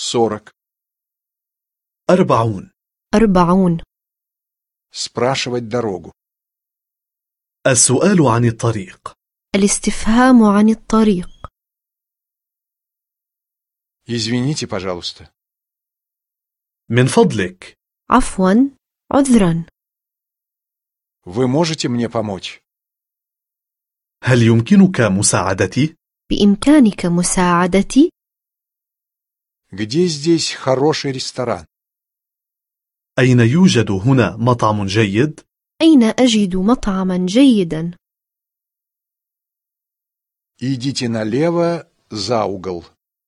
40. 40. Спрашивать дорогу. السؤال عن الطريق. الاستفهام عن الطريق. Извините, пожалуйста. من فضلك. عفوا، عذرا. Вы можете мне помочь? هل يمكنك مساعدتي؟ بإمكانك مساعدتي؟ Где здесь хороший ресторан? أين يوجد هنا مطعم جيد؟ أين أجد مطعما جيدا؟ Идите налево за угол.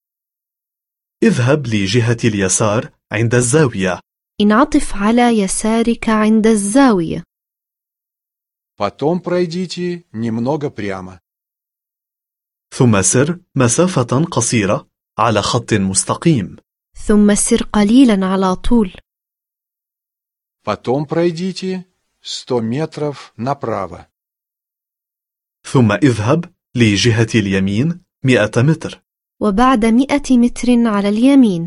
اذهب لجهة اليسار عند الزاوية. انعطف على يسارك عند الزاوية. Потом пройдите немного прямо. ثم سر مسافة قصيرة على خط مستقيم. ثم سر قليلا على طول. Потом пройдите 100 метров направо. ثم اذهب لجهة اليمين 100 متر. وبعد 100 متر على اليمين.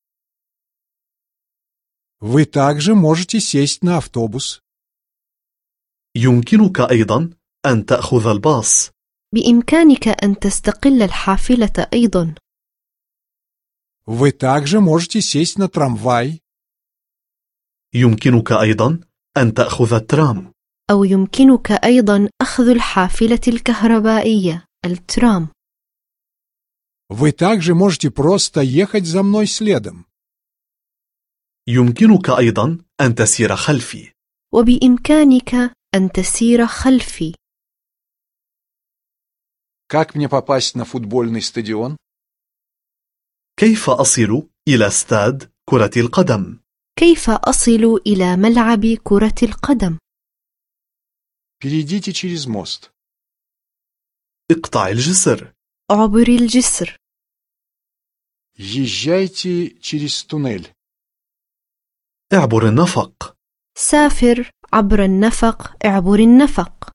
Вы также можете сесть на автобус. يمكنك أيضا أن تأخذ الباص. بإمكانك أن تستقل الحافلة أيضا. Вы также можете сесть на трамвай. يمكنك أيضا أن تأخذ الترام. أو يمكنك أيضا أخذ الحافلة الكهربائية الترام. Вы также можете просто ехать за мной следом. يمكنك أيضا أن تسير خلفي. وبإمكانك أن تسير خلفي. Как мне попасть на футбольный стадион? كيف أصل إلى استاد كرة القدم؟ كيف أصل إلى ملعب كرة القدم؟ Перейдите через мост. اقطع الجسر. عبر الجسر. Езжайте через туннель. اعبر النفق. سافر عبر النفق. اعبر النفق.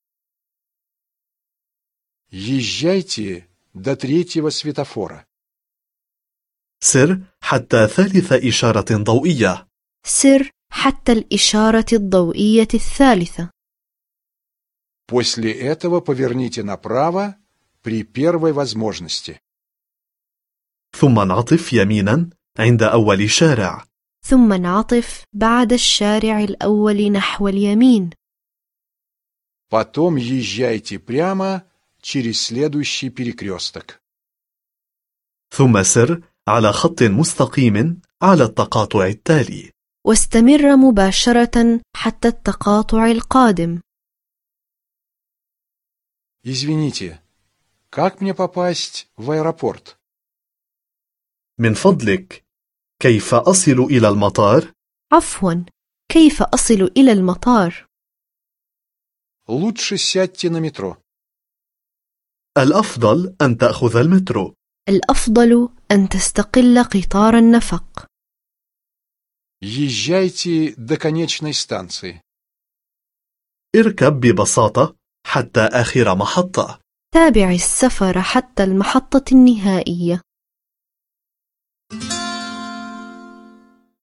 Езжайте до 3-го светофора. سر حتى ثالث إشارة ضوئية. سر حتى الإشارة الضوئية الثالثة. После этого поверните направо при первой возможности. ثم انعطف يمينا عند أول شارع. ثم انعطف بعد الشارع الأول نحو اليمين. Потом езжайте прямо через следующий перекресток. ثم سر على خط مستقيم على التقاطع التالي. واستمر مباشرة حتى التقاطع القادم. Извините, как мне попасть в аэропорт? من فضلك، كيف أصل إلى المطار؟ عفوا، كيف أصل إلى المطار؟ Лучше сядьте на метро. الأفضل أن تأخذ المترو. الأفضل أن تستقل قطار النفق. Езжайте до конечной станции. اركب ببساطة حتى آخر محطة. تابع السفر حتى المحطة النهائية.